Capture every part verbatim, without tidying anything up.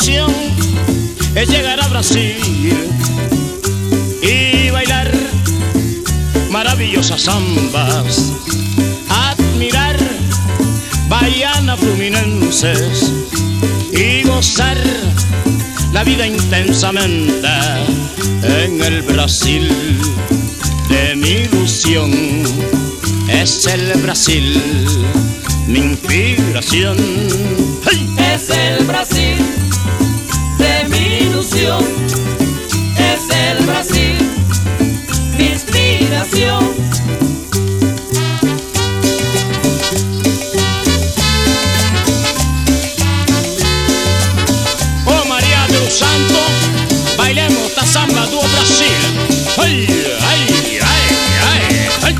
ilusión es llegar a Brasil y bailar maravillosas zambas, admirar baianas fluminenses y gozar la vida intensamente en el Brasil de mi ilusión. Es el Brasil mi inspiración. ¡Hey! Es el Brasil de mi ilusión. Es el Brasil mi inspiración. Oh María de los Santos, bailemos esta samba do Brasil. ¡Ay, ay, ay, ay, ay!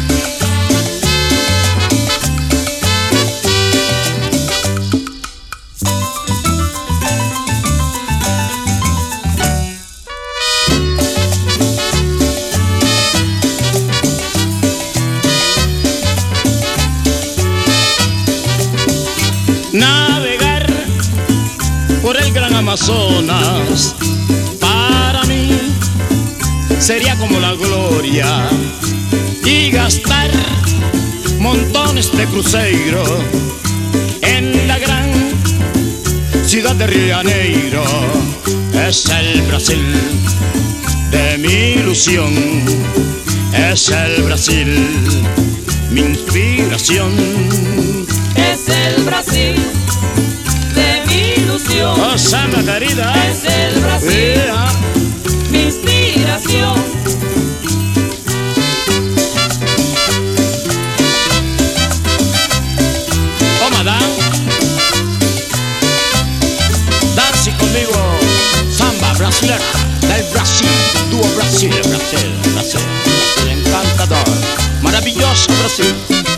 Navegar por el gran Amazonas para mí sería como la gloria, y gastar montones de crucero en la gran ciudad de Río de Janeiro. Es el Brasil de mi ilusión. Es el Brasil mi inspiración. Es el Brasil de mi ilusión. Oh, samba querida. Es el Brasil Yeah. mi inspiración. Oh, madame, dance conmigo samba brasilera del Brasil, dúo Brasil, Brasil, Brasil, Brasil, encantador, maravilloso Brasil.